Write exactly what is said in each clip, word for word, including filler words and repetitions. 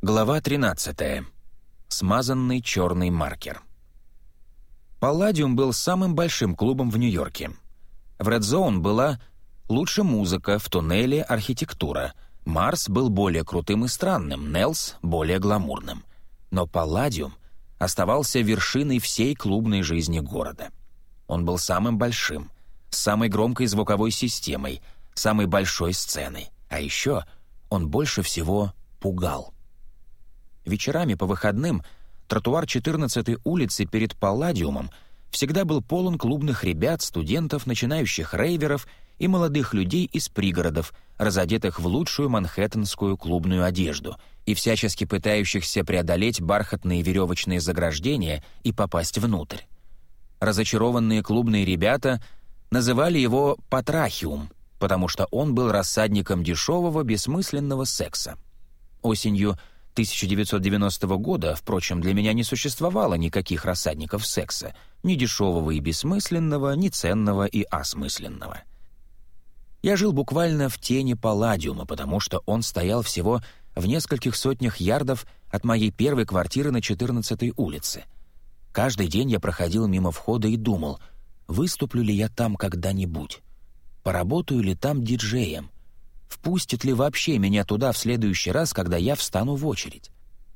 Глава тринадцатая. Смазанный черный маркер. Палладиум был самым большим клубом в Нью-Йорке. В Red Zone была лучше музыка, в туннеле — архитектура. Марс был более крутым и странным, Нелс — более гламурным. Но Палладиум оставался вершиной всей клубной жизни города. Он был самым большим, с самой громкой звуковой системой, самой большой сценой. А еще он больше всего пугал. Вечерами по выходным тротуар четырнадцатой улицы перед Палладиумом всегда был полон клубных ребят, студентов, начинающих рейверов и молодых людей из пригородов, разодетых в лучшую манхэттенскую клубную одежду и всячески пытающихся преодолеть бархатные веревочные заграждения и попасть внутрь. Разочарованные клубные ребята называли его «Патрахиум», потому что он был рассадником дешевого, бессмысленного секса. Осенью тысяча девятьсот девяностого года, впрочем, для меня не существовало никаких рассадников секса, ни дешевого и бессмысленного, ни ценного и осмысленного. Я жил буквально в тени Палладиума, потому что он стоял всего в нескольких сотнях ярдов от моей первой квартиры на четырнадцатой улице. Каждый день я проходил мимо входа и думал, выступлю ли я там когда-нибудь, поработаю ли там диджеем, впустит ли вообще меня туда в следующий раз, когда я встану в очередь.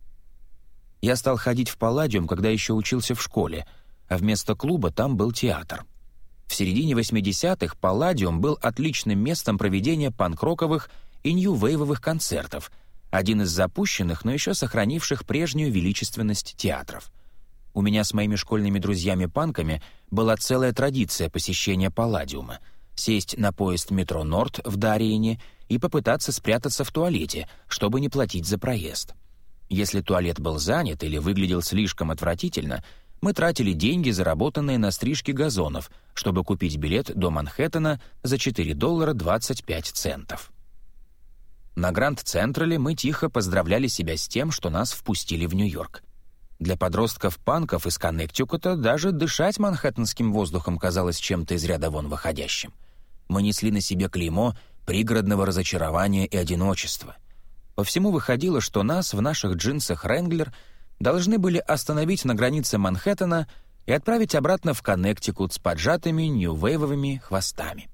Я стал ходить в Палладиум, когда еще учился в школе, а вместо клуба там был театр. В середине восьмидесятых Палладиум был отличным местом проведения панк-роковых и нью-вейвовых концертов, один из запущенных, но еще сохранивших прежнюю величественность театров. У меня с моими школьными друзьями-панками была целая традиция посещения Палладиума — сесть на поезд метро «Норд» в Дариене и попытаться спрятаться в туалете, чтобы не платить за проезд. Если туалет был занят или выглядел слишком отвратительно, мы тратили деньги, заработанные на стрижке газонов, чтобы купить билет до Манхэттена за четыре доллара двадцать пять центов. На Гранд-Централе мы тихо поздравляли себя с тем, что нас впустили в Нью-Йорк. Для подростков-панков из Коннектикута даже дышать манхэттенским воздухом казалось чем-то из ряда вон выходящим. Мы несли на себе клеймо пригородного разочарования и одиночества. По всему выходило, что нас в наших джинсах «Ренглер» должны были остановить на границе Манхэттена и отправить обратно в Коннектикут с поджатыми нью-вейвовыми хвостами.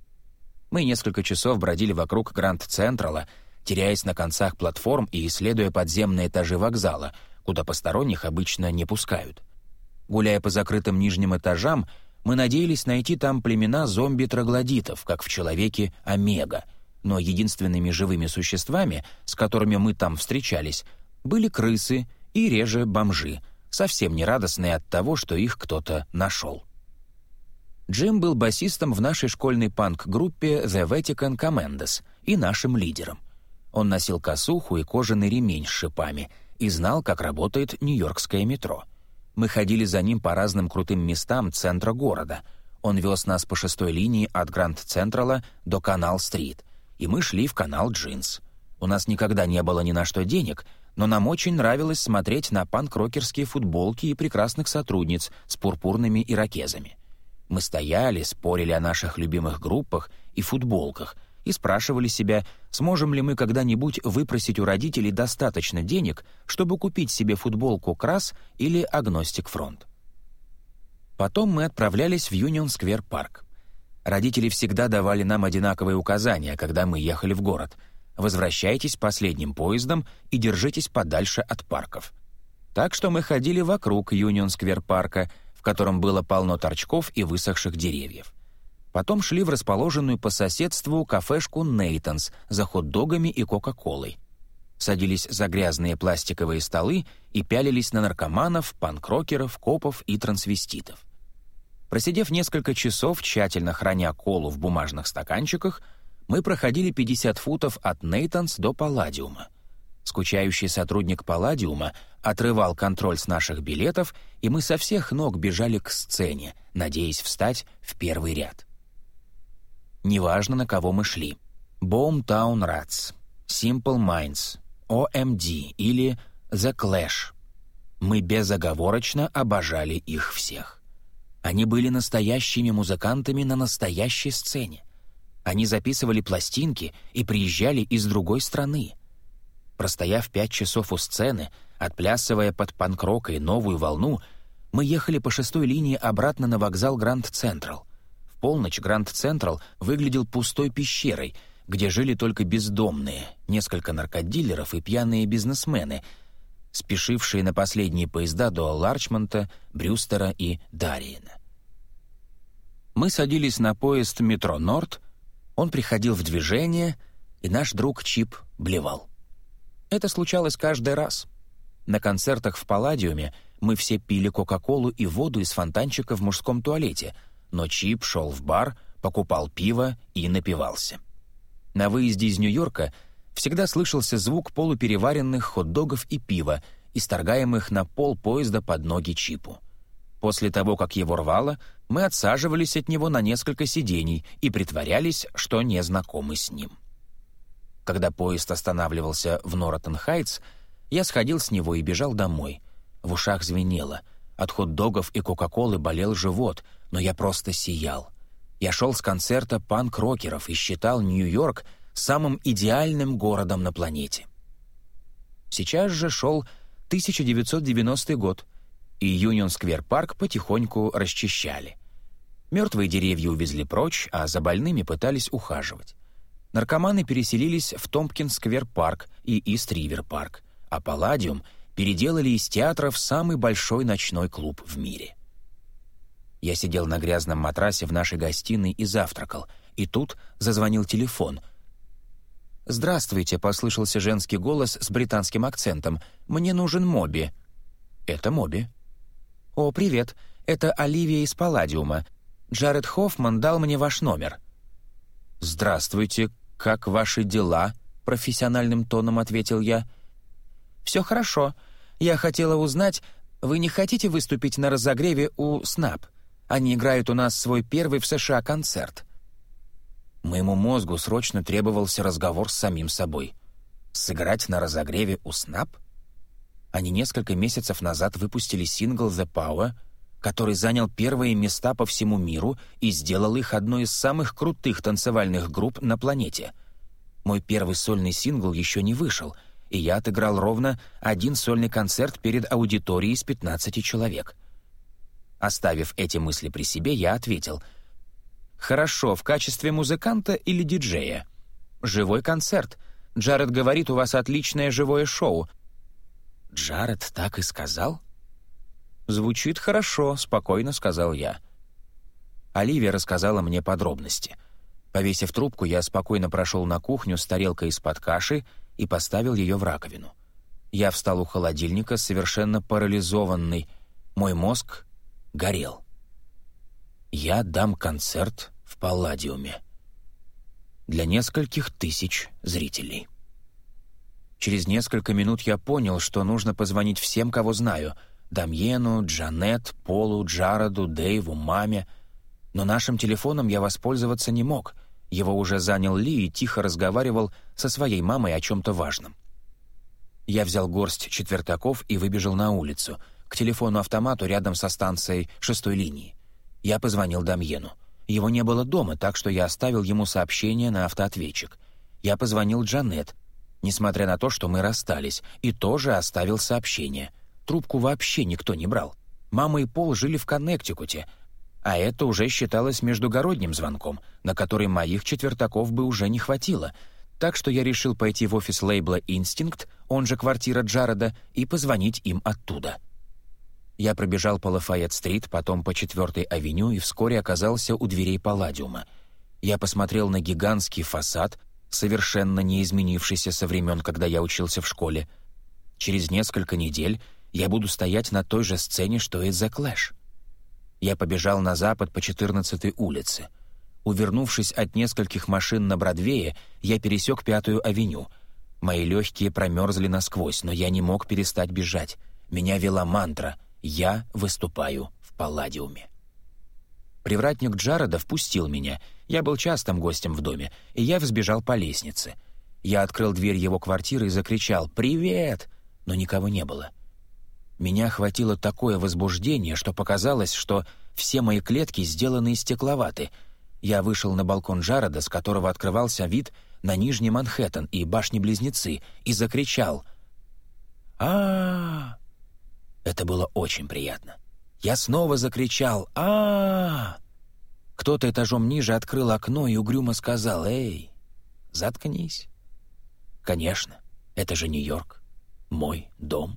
Мы несколько часов бродили вокруг Гранд-Централа, теряясь на концах платформ и исследуя подземные этажи вокзала, куда посторонних обычно не пускают. Гуляя по закрытым нижним этажам, мы надеялись найти там племена зомби-троглодитов, как в «Человеке Омега», но единственными живыми существами, с которыми мы там встречались, были крысы и реже бомжи, совсем не радостные от того, что их кто-то нашел. Джим был басистом в нашей школьной панк-группе The Vatican Commandos и нашим лидером. Он носил косуху и кожаный ремень с шипами и знал, как работает нью-йоркское метро. Мы ходили за ним по разным крутым местам центра города. Он вез нас по шестой линии от Гранд-Централа до Канал-стрит, и мы шли в канал Джинс. У нас никогда не было ни на что денег, но нам очень нравилось смотреть на панк-рокерские футболки и прекрасных сотрудниц с пурпурными ирокезами. Мы стояли, спорили о наших любимых группах и футболках и спрашивали себя, сможем ли мы когда-нибудь выпросить у родителей достаточно денег, чтобы купить себе футболку «Крас» или «Агностик Фронт». Потом мы отправлялись в Юнион-сквер-парк. Родители всегда давали нам одинаковые указания, когда мы ехали в город. Возвращайтесь последним поездом и держитесь подальше от парков. Так что мы ходили вокруг Юнион-сквер-парка, в котором было полно торчков и высохших деревьев. Потом шли в расположенную по соседству кафешку «Нейтанс» за хот-догами и кока-колой. Садились за грязные пластиковые столы и пялились на наркоманов, панк-рокеров, копов и трансвеститов. Просидев несколько часов, тщательно храня колу в бумажных стаканчиках, мы проходили пятьдесят футов от Нейтанс до Палладиума. Скучающий сотрудник Палладиума отрывал контроль с наших билетов, и мы со всех ног бежали к сцене, надеясь встать в первый ряд. Неважно, на кого мы шли. Boomtown Rats, Simple Minds, о эм ди или The Clash. Мы безоговорочно обожали их всех. Они были настоящими музыкантами на настоящей сцене. Они записывали пластинки и приезжали из другой страны. Простояв пять часов у сцены, отплясывая под панк-рок и новую волну, мы ехали по шестой линии обратно на вокзал Гранд Централ. В полночь Гранд Централ выглядел пустой пещерой, где жили только бездомные, несколько наркодилеров и пьяные бизнесмены, спешившие на последние поезда до Ларчмонта, Брюстера и Дариена. Мы садились на поезд метро «Норд», он приходил в движение, и наш друг Чип блевал. Это случалось каждый раз. На концертах в Палладиуме мы все пили кока-колу и воду из фонтанчика в мужском туалете, но Чип шел в бар, покупал пиво и напивался. На выезде из Нью-Йорка всегда слышался звук полупереваренных хот-догов и пива, исторгаемых на пол поезда под ноги Чипу. После того, как его рвало, мы отсаживались от него на несколько сидений и притворялись, что не знакомы с ним. Когда поезд останавливался в Норотон-Хайтс, я сходил с него и бежал домой. В ушах звенело. От хот-догов и кока-колы болел живот, но я просто сиял. Я шел с концерта панк-рокеров и считал Нью-Йорк самым идеальным городом на планете. Сейчас же шел тысяча девятьсот девяностый год, и Юнион-сквер-парк потихоньку расчищали. Мертвые деревья увезли прочь, а за больными пытались ухаживать. Наркоманы переселились в Томпкинс-сквер-парк и Ист-Ривер-парк, а Палладиум переделали из театра в самый большой ночной клуб в мире. Я сидел на грязном матрасе в нашей гостиной и завтракал, и тут зазвонил телефон. «Здравствуйте», — послышался женский голос с британским акцентом. «Мне нужен Моби». «Это Моби». «О, привет, это Оливия из Палладиума. Джаред Хоффман дал мне ваш номер». «Здравствуйте, как ваши дела?» — профессиональным тоном ответил я. «Все хорошо. Я хотела узнать, вы не хотите выступить на разогреве у снап? Они играют у нас свой первый в США концерт». Моему мозгу срочно требовался разговор с самим собой. Сыграть на разогреве у снап? Они несколько месяцев назад выпустили сингл «The Power», который занял первые места по всему миру и сделал их одной из самых крутых танцевальных групп на планете. Мой первый сольный сингл еще не вышел, и я отыграл ровно один сольный концерт перед аудиторией из пятнадцати человек. Оставив эти мысли при себе, я ответил: «Хорошо, в качестве музыканта или диджея?» «Живой концерт. Джаред говорит, у вас отличное живое шоу». «Джаред так и сказал?» «Звучит хорошо», — спокойно сказал я. Оливия рассказала мне подробности. Повесив трубку, я спокойно прошел на кухню с тарелкой из-под каши и поставил ее в раковину. Я встал у холодильника, совершенно парализованный. Мой мозг горел. Я дам концерт в Палладиуме для нескольких тысяч зрителей. Через несколько минут я понял, что нужно позвонить всем, кого знаю — Дамьену, Джанет, Полу, Джареду, Дэйву, маме. Но нашим телефоном я воспользоваться не мог. Его уже занял Ли и тихо разговаривал со своей мамой о чем-то важном. Я взял горсть четвертаков и выбежал на улицу, к телефону-автомату рядом со станцией шестой линии. Я позвонил Дамьену. Его не было дома, так что я оставил ему сообщение на автоответчик. Я позвонил Джанет, несмотря на то, что мы расстались, и тоже оставил сообщение. Трубку вообще никто не брал. Мама и Пол жили в Коннектикуте, а это уже считалось междугородним звонком, на который моих четвертаков бы уже не хватило, так что я решил пойти в офис лейбла «Инстинкт», он же квартира Джареда, и позвонить им оттуда. Я пробежал по Лафайет-стрит, потом по четвёртой авеню и вскоре оказался у дверей Палладиума. Я посмотрел на гигантский фасад, совершенно не изменившийся со времен, когда я учился в школе. Через несколько недель я буду стоять на той же сцене, что и The Clash. Я побежал на запад по четырнадцатой улице. Увернувшись от нескольких машин на Бродвее, я пересек Пятую авеню. Мои легкие промерзли насквозь, но я не мог перестать бежать. Меня вела мантра «Я выступаю в Палладиуме». Привратник Джареда впустил меня. Я был частым гостем в доме, и я взбежал по лестнице. Я открыл дверь его квартиры и закричал «Привет!», но никого не было. Меня охватило такое возбуждение, что показалось, что все мои клетки сделаны из стекловаты. Я вышел на балкон Джареда, с которого открывался вид на Нижний Манхэттен и Башни-Близнецы и закричал «А-а-а!». Это было очень приятно. Я снова закричал «А-а-а!». Кто-то этажом ниже открыл окно и угрюмо сказал «Эй, заткнись». Конечно, это же Нью-Йорк, мой дом.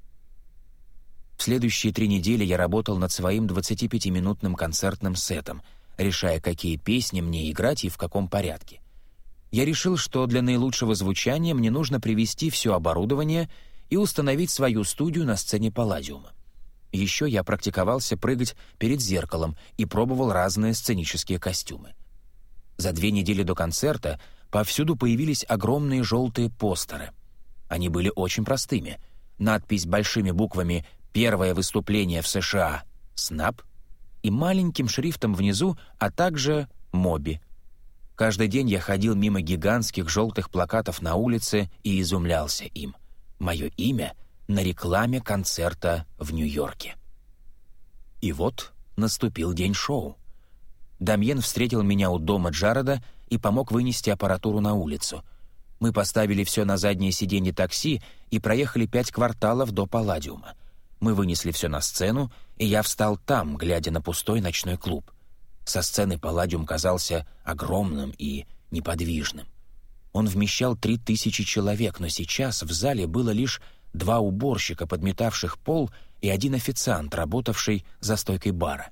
В следующие три недели я работал над своим двадцатипятиминутным концертным сетом, решая, какие песни мне играть и в каком порядке. Я решил, что для наилучшего звучания мне нужно привезти все оборудование и установить свою студию на сцене Палладиума. Еще я практиковался прыгать перед зеркалом и пробовал разные сценические костюмы. За две недели до концерта повсюду появились огромные желтые постеры. Они были очень простыми. Надпись большими буквами «Первое выступление в США» — «Снап» и маленьким шрифтом внизу, а также «Моби». Каждый день я ходил мимо гигантских желтых плакатов на улице и изумлялся им. Мое имя на рекламе концерта в Нью-Йорке. И вот наступил день шоу. Дамьен встретил меня у дома Джареда и помог вынести аппаратуру на улицу. Мы поставили все на заднее сиденье такси и проехали пять кварталов до Палладиума. Мы вынесли все на сцену, и я встал там, глядя на пустой ночной клуб. Со сцены Палладиум казался огромным и неподвижным. Он вмещал три тысячи человек, но сейчас в зале было лишь два уборщика, подметавших пол, и один официант, работавший за стойкой бара.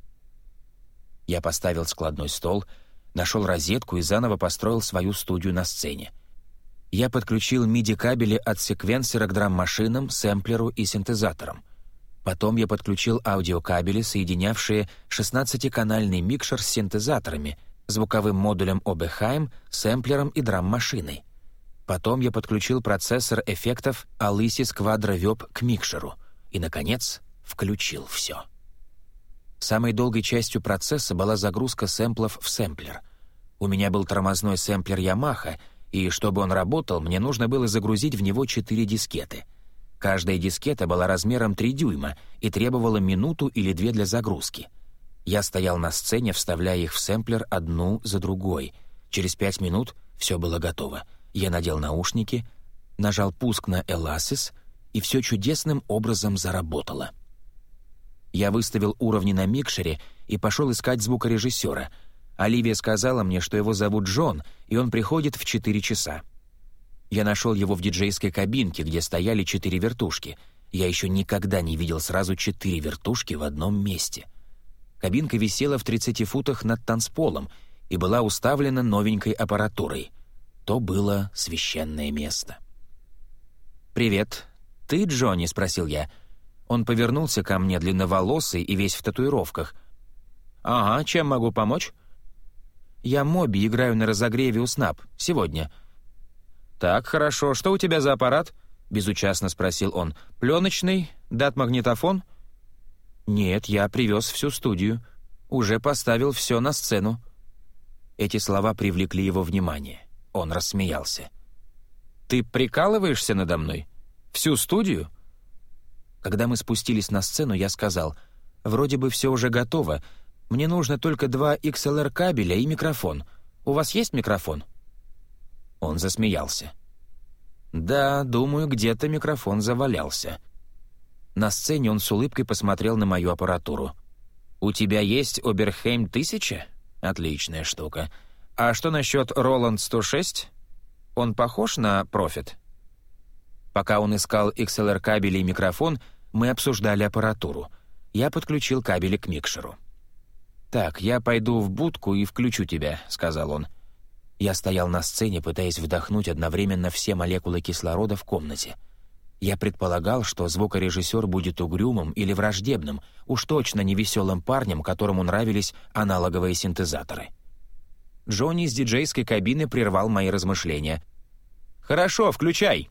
Я поставил складной стол, нашел розетку и заново построил свою студию на сцене. Я подключил миди-кабели от секвенсора к драм-машинам, сэмплеру и синтезаторам. Потом я подключил аудиокабели, соединявшие шестнадцатиканальный микшер с синтезаторами, звуковым модулем Oberheim, сэмплером и драм-машиной. Потом я подключил процессор эффектов Alesis Quadro Web к микшеру и, наконец, включил все. Самой долгой частью процесса была загрузка сэмплов в сэмплер. У меня был тормозной сэмплер Yamaha, и чтобы он работал, мне нужно было загрузить в него четыре дискеты. Каждая дискета была размером три дюйма и требовала минуту или две для загрузки. Я стоял на сцене, вставляя их в сэмплер одну за другой. Через пять минут все было готово. Я надел наушники, нажал пуск на Alesis, и все чудесным образом заработало. Я выставил уровни на микшере и пошел искать звукорежиссера. Оливия сказала мне, что его зовут Джон, и он приходит в четыре часа. Я нашел его в диджейской кабинке, где стояли четыре вертушки. Я еще никогда не видел сразу четыре вертушки в одном месте. Кабинка висела в тридцати футах над танцполом и была уставлена новенькой аппаратурой. То было священное место. «Привет. Ты Джонни?» — спросил я. Он повернулся ко мне, длинноволосый и весь в татуировках. «Ага, чем могу помочь?» «Я Моби, играю на разогреве у Снап. Сегодня». «Так, хорошо. Что у тебя за аппарат?» — безучастно спросил он. «Пленочный? Дат-магнитофон?» «Нет, я привез всю студию. Уже поставил все на сцену». Эти слова привлекли его внимание. Он рассмеялся. «Ты прикалываешься надо мной? Всю студию?» Когда мы спустились на сцену, я сказал: «Вроде бы все уже готово. Мне нужно только два икс эл ар кабеля и микрофон. У вас есть микрофон?» Он засмеялся. «Да, думаю, где-то микрофон завалялся». На сцене он с улыбкой посмотрел на мою аппаратуру. «У тебя есть Oberheim тысяча? Отличная штука. А что насчет Roland сто шесть? Он похож на Prophet?» Пока он искал икс эл ар кабели и микрофон, мы обсуждали аппаратуру. Я подключил кабели к микшеру. «Так, я пойду в будку и включу тебя», — сказал он. Я стоял на сцене, пытаясь вдохнуть одновременно все молекулы кислорода в комнате. Я предполагал, что звукорежиссер будет угрюмым или враждебным, уж точно не веселым парнем, которому нравились аналоговые синтезаторы. Джонни из диджейской кабины прервал мои размышления. «Хорошо, включай!»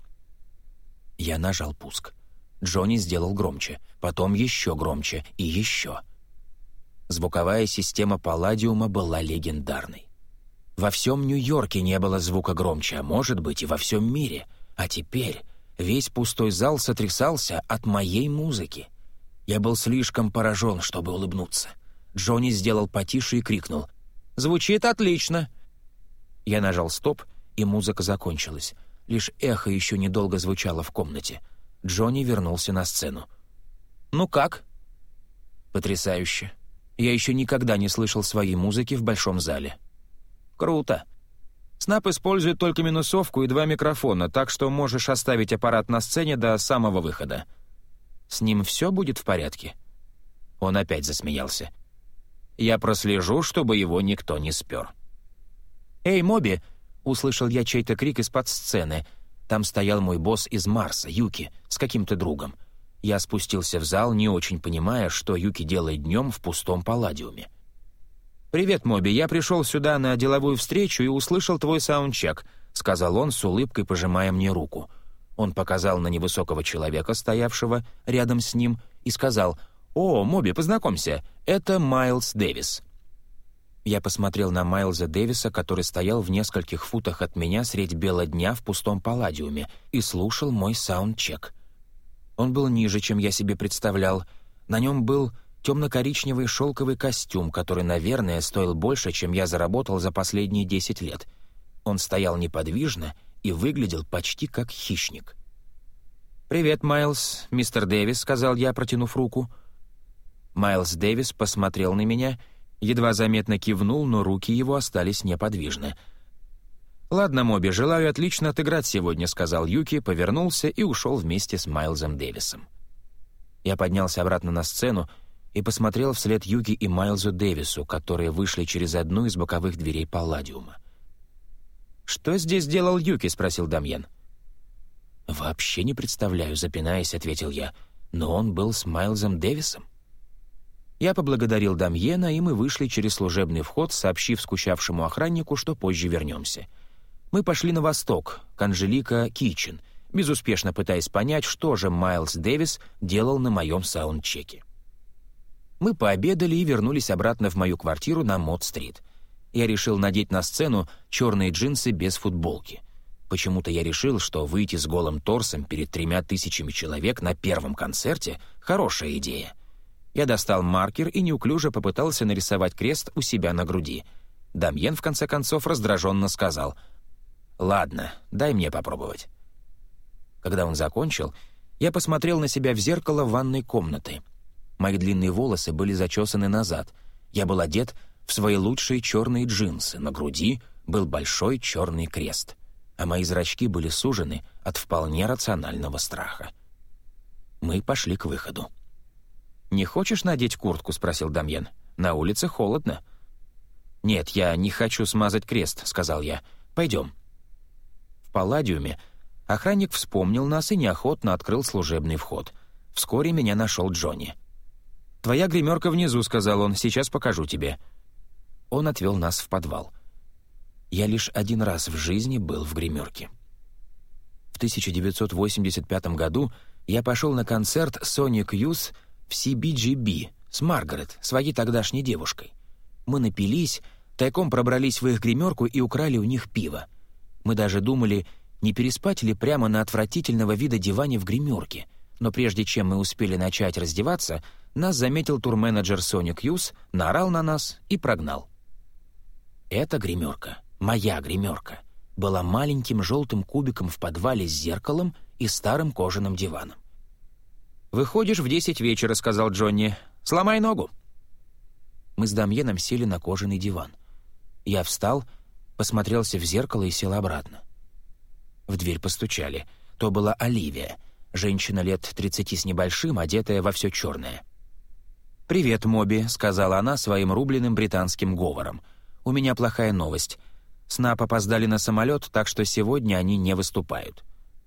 Я нажал пуск. Джонни сделал громче, потом еще громче и еще. Звуковая система Палладиума была легендарной. Во всем Нью-Йорке не было звука громче, а может быть и во всем мире. А теперь весь пустой зал сотрясался от моей музыки. Я был слишком поражен, чтобы улыбнуться. Джонни сделал потише и крикнул: «Звучит отлично!» Я нажал «Стоп», и музыка закончилась. Лишь эхо еще недолго звучало в комнате. Джонни вернулся на сцену. «Ну как?» «Потрясающе. Я еще никогда не слышал своей музыки в большом зале». «Круто. Снап использует только минусовку и два микрофона, так что можешь оставить аппарат на сцене до самого выхода. С ним все будет в порядке?» Он опять засмеялся. «Я прослежу, чтобы его никто не спер». «Эй, Моби!» — услышал я чей-то крик из-под сцены. Там стоял мой босс из Марса, Юки, с каким-то другом. Я спустился в зал, не очень понимая, что Юки делает днем в пустом палладиуме. «Привет, Моби, я пришел сюда на деловую встречу и услышал твой саундчек», — сказал он с улыбкой, пожимая мне руку. Он показал на невысокого человека, стоявшего рядом с ним, и сказал: «О, Моби, познакомься, это Майлз Дэвис». Я посмотрел на Майлза Дэвиса, который стоял в нескольких футах от меня средь бела дня в пустом палладиуме и слушал мой саундчек. Он был ниже, чем я себе представлял. На нем был темно-коричневый шелковый костюм, который, наверное, стоил больше, чем я заработал за последние десять лет. Он стоял неподвижно и выглядел почти как хищник. «Привет, Майлз, мистер Дэвис», — сказал я, протянув руку. Майлз Дэвис посмотрел на меня, едва заметно кивнул, но руки его остались неподвижны. «Ладно, Моби, желаю отлично отыграть сегодня», — сказал Юки, повернулся и ушел вместе с Майлзом Дэвисом. Я поднялся обратно на сцену и посмотрел вслед Юки и Майлзу Дэвису, которые вышли через одну из боковых дверей палладиума. «Что здесь делал Юки?» — спросил Дамьен. «Вообще не представляю», — запинаясь, ответил я. «Но он был с Майлзом Дэвисом». Я поблагодарил Дамьена, и мы вышли через служебный вход, сообщив скучавшему охраннику, что позже вернемся. Мы пошли на восток, к Анжелика Китчен, безуспешно пытаясь понять, что же Майлз Дэвис делал на моем саундчеке. Мы пообедали и вернулись обратно в мою квартиру на Мод-стрит. Я решил надеть на сцену черные джинсы без футболки. Почему-то я решил, что выйти с голым торсом перед тремя тысячами человек на первом концерте — хорошая идея. Я достал маркер и неуклюже попытался нарисовать крест у себя на груди. Дамьен, в конце концов, раздраженно сказал: «Ладно, дай мне попробовать». Когда он закончил, я посмотрел на себя в зеркало ванной комнаты. Мои длинные волосы были зачесаны назад. Я был одет в свои лучшие черные джинсы, на груди был большой черный крест, а мои зрачки были сужены от вполне рационального страха. Мы пошли к выходу. «Не хочешь надеть куртку?» — спросил Дамьен. «На улице холодно». «Нет, я не хочу смазать крест», — сказал я. «Пойдем». В палладиуме охранник вспомнил нас и неохотно открыл служебный вход. Вскоре меня нашел Джонни. «Твоя гримерка внизу», — сказал он. «Сейчас покажу тебе». Он отвел нас в подвал. Я лишь один раз в жизни был в гримерке. В тысяча девятьсот восемьдесят пятом году я пошел на концерт Sonic Youth в си би джи би с Маргарет, своей тогдашней девушкой. Мы напились, тайком пробрались в их гримерку и украли у них пиво. Мы даже думали, не переспать ли прямо на отвратительного вида диване в гримерке. Но прежде чем мы успели начать раздеваться, нас заметил турменеджер Sonic Youth, наорал на нас и прогнал. Эта гримерка, моя гримерка, была маленьким желтым кубиком в подвале с зеркалом и старым кожаным диваном. «Выходишь в десять вечера», — сказал Джонни. «Сломай ногу». Мы с Дамьеном сели на кожаный диван. Я встал, посмотрелся в зеркало и сел обратно. В дверь постучали. То была Оливия, женщина лет тридцати с небольшим, одетая во все черное. «Привет, Моби», — сказала она своим рубленым британским говором. «У меня плохая новость. Снап опоздали на самолет, так что сегодня они не выступают».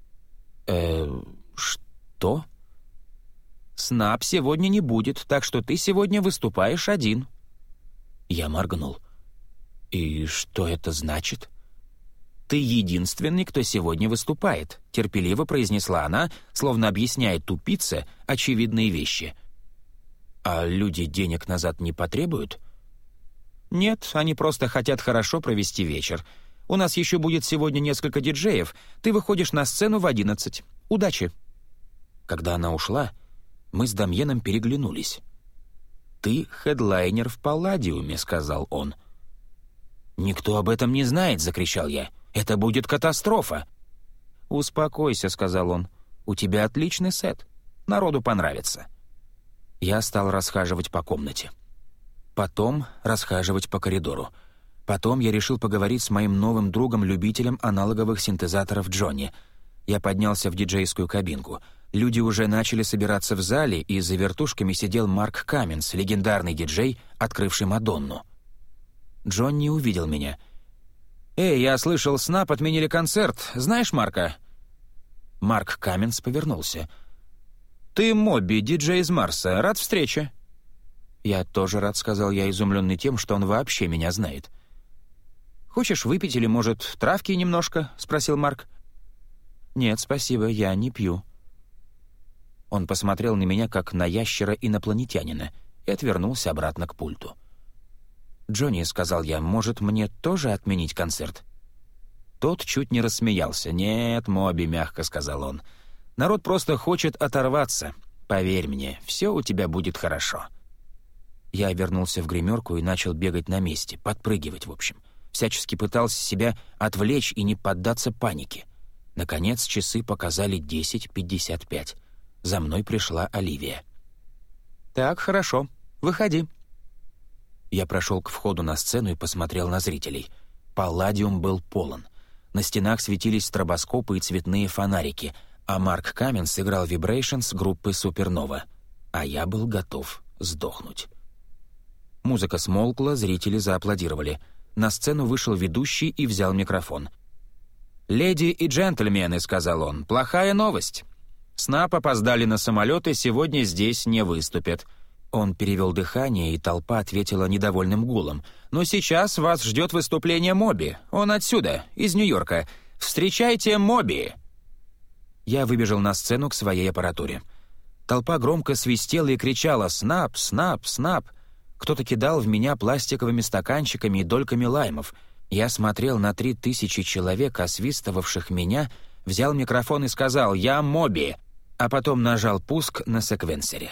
«Э, что?» «Снап сегодня не будет, так что ты сегодня выступаешь один». Я моргнул. «И что это значит?» «Ты единственный, кто сегодня выступает», — терпеливо произнесла она, словно объясняет тупице очевидные вещи. «А люди денег назад не потребуют?» «Нет, они просто хотят хорошо провести вечер. У нас еще будет сегодня несколько диджеев. Ты выходишь на сцену в одиннадцать. Удачи!» Когда она ушла, мы с Дамьеном переглянулись. «Ты хедлайнер в Палладиуме», — сказал он. «Никто об этом не знает», — закричал я. Это будет катастрофа!» «Успокойся», — сказал он. «У тебя отличный сет. Народу понравится». Я стал расхаживать по комнате. Потом расхаживать по коридору. Потом я решил поговорить с моим новым другом-любителем аналоговых синтезаторов Джонни. Я поднялся в диджейскую кабинку. Люди уже начали собираться в зале, и за вертушками сидел Марк Каменс, легендарный диджей, открывший Мадонну. Джонни увидел меня. «Эй, я слышал, Снап отменили концерт. Знаешь Марка?» Марк Каменс повернулся. «Ты Моби, диджей из Марса. Рад встрече». «Я тоже рад», — сказал я, изумленный тем, что он вообще меня знает. «Хочешь выпить или, может, травки немножко?» — спросил Марк. «Нет, спасибо, я не пью». Он посмотрел на меня, как на ящера-инопланетянина, и отвернулся обратно к пульту. «Джонни», — сказал я, — «может, мне тоже отменить концерт?» Тот чуть не рассмеялся. «Нет, Моби», — мягко сказал он, — «народ просто хочет оторваться. Поверь мне, все у тебя будет хорошо». Я вернулся в гримерку и начал бегать на месте, подпрыгивать, в общем. Всячески пытался себя отвлечь и не поддаться панике. Наконец часы показали десять пятьдесят пять. За мной пришла Оливия. «Так, хорошо. Выходи». Я прошел к входу на сцену и посмотрел на зрителей. Палладиум был полон. На стенах светились стробоскопы и цветные фонарики, а Марк Каменс играл «Vibrations» группы «Супернова». А я был готов сдохнуть. Музыка смолкла, зрители зааплодировали. На сцену вышел ведущий и взял микрофон. «Леди и джентльмены», — сказал он, — «плохая новость. Снап опоздали на самолет и сегодня здесь не выступят». Он перевел дыхание, и толпа ответила недовольным гулом. «Но сейчас вас ждет выступление Моби. Он отсюда, из Нью-Йорка. Встречайте Моби!» Я выбежал на сцену к своей аппаратуре. Толпа громко свистела и кричала «Снап! Снап! Снап!». Кто-то кидал в меня пластиковыми стаканчиками и дольками лаймов. Я смотрел на три тысячи человек, освистывавших меня, взял микрофон и сказал «Я Моби!», а потом нажал пуск на секвенсоре.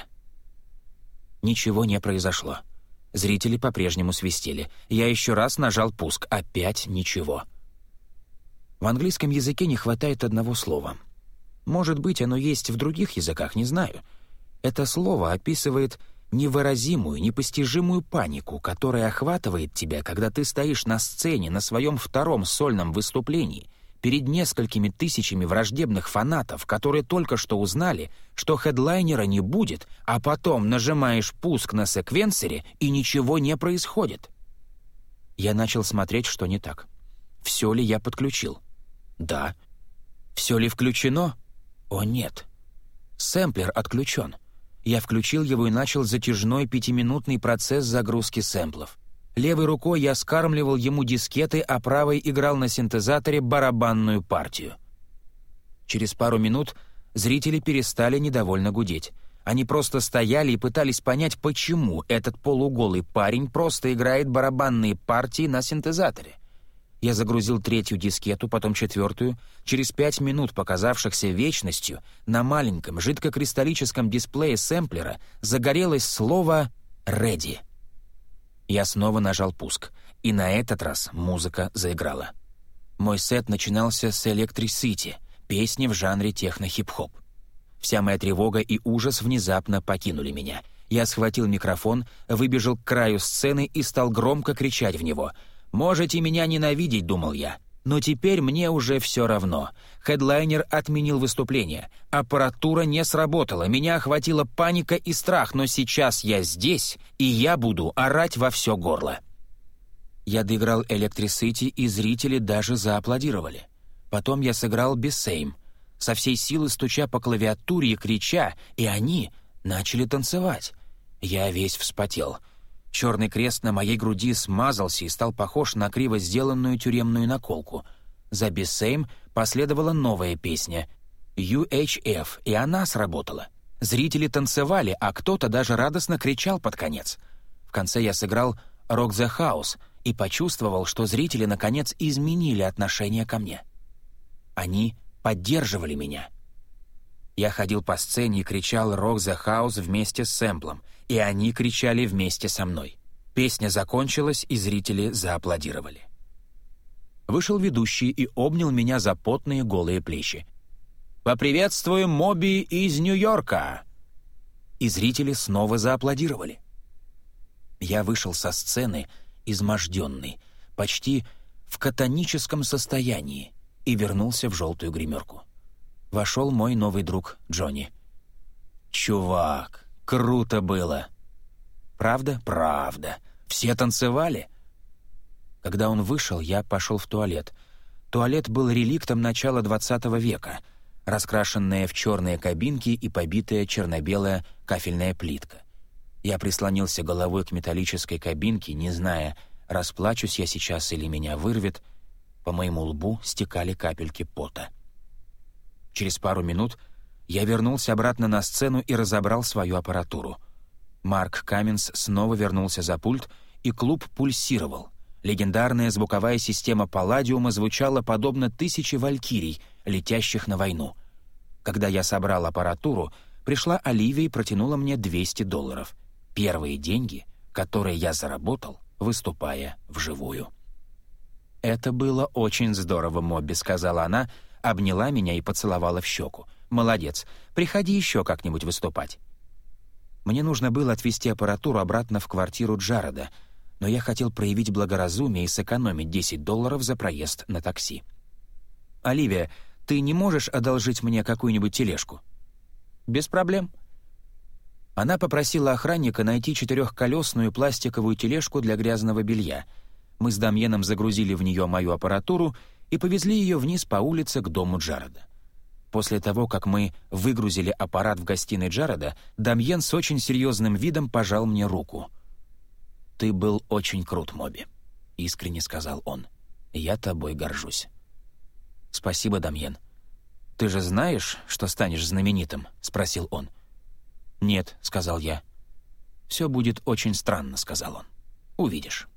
Ничего не произошло. Зрители по-прежнему свистели. Я еще раз нажал пуск. Опять ничего. В английском языке не хватает одного слова. Может быть, оно есть в других языках, не знаю. Это слово описывает невыразимую, непостижимую панику, которая охватывает тебя, когда ты стоишь на сцене на своем втором сольном выступлении перед несколькими тысячами враждебных фанатов, которые только что узнали, что хедлайнера не будет, а потом нажимаешь пуск на секвенсоре, и ничего не происходит. Я начал смотреть, что не так. Все ли я подключил? Да. Все ли включено? О, нет. Сэмплер отключен. Я включил его и начал затяжной пятиминутный процесс загрузки сэмплов. Левой рукой я скармливал ему дискеты, а правой играл на синтезаторе барабанную партию. Через пару минут зрители перестали недовольно гудеть. Они просто стояли и пытались понять, почему этот полуголый парень просто играет барабанные партии на синтезаторе. Я загрузил третью дискету, потом четвертую. Через пять минут, показавшихся вечностью, на маленьком жидкокристаллическом дисплее сэмплера загорелось слово «Ready». Я снова нажал пуск, и на этот раз музыка заиграла. Мой сет начинался с «Electricity», песни в жанре техно-хип-хоп. Вся моя тревога и ужас внезапно покинули меня. Я схватил микрофон, выбежал к краю сцены и стал громко кричать в него. «Можете меня ненавидеть», — думал я, — «но теперь мне уже все равно. Хедлайнер отменил выступление. Аппаратура не сработала, меня охватила паника и страх, но сейчас я здесь, и я буду орать во все горло». Я доиграл «Electricity», и зрители даже зааплодировали. Потом я сыграл «Бесейм», со всей силы стуча по клавиатуре и крича, и они начали танцевать. Я весь вспотел. Черный крест на моей груди смазался и стал похож на криво сделанную тюремную наколку. За «Бесейм» последовала новая песня «ю эйч эф», и она сработала. Зрители танцевали, а кто-то даже радостно кричал под конец. В конце я сыграл «Rock the House» и почувствовал, что зрители наконец изменили отношение ко мне. Они поддерживали меня. Я ходил по сцене и кричал «Rock the House» вместе с сэмплом, и они кричали вместе со мной. Песня закончилась, и зрители зааплодировали. Вышел ведущий и обнял меня за потные голые плечи. «Поприветствуем Моби из Нью-Йорка!» И зрители снова зааплодировали. Я вышел со сцены, изможденный, почти в катоническом состоянии, и вернулся в желтую гримерку. Вошел мой новый друг Джонни. «Чувак, круто было!» «Правда?» «Правда. Все танцевали?» Когда он вышел, я пошел в туалет. Туалет был реликтом начала двадцатого века, раскрашенная в черные кабинки и побитая черно-белая кафельная плитка. Я прислонился головой к металлической кабинке, не зная, расплачусь я сейчас или меня вырвет. По моему лбу стекали капельки пота. Через пару минут я вернулся обратно на сцену и разобрал свою аппаратуру. Марк Каминс снова вернулся за пульт, и клуб пульсировал. Легендарная звуковая система Палладиума звучала подобно тысяче валькирий, летящих на войну. Когда я собрал аппаратуру, пришла Оливия и протянула мне двести долларов. Первые деньги, которые я заработал, выступая вживую. «Это было очень здорово, Мобби», — сказала она, обняла меня и поцеловала в щеку. «Молодец, приходи еще как-нибудь выступать». Мне нужно было отвезти аппаратуру обратно в квартиру Джареда, но я хотел проявить благоразумие и сэкономить десять долларов за проезд на такси. «Оливия, ты не можешь одолжить мне какую-нибудь тележку?» «Без проблем». Она попросила охранника найти четырехколесную пластиковую тележку для грязного белья. Мы с Дамьеном загрузили в нее мою аппаратуру и повезли ее вниз по улице к дому Джареда. После того, как мы выгрузили аппарат в гостиной Джареда, Дамьен с очень серьезным видом пожал мне руку. «Ты был очень крут, Моби», — искренне сказал он. «Я тобой горжусь». «Спасибо, Дамьен. Ты же знаешь, что станешь знаменитым?» — спросил он. «Нет», — сказал я. «Все будет очень странно», — сказал он. «Увидишь».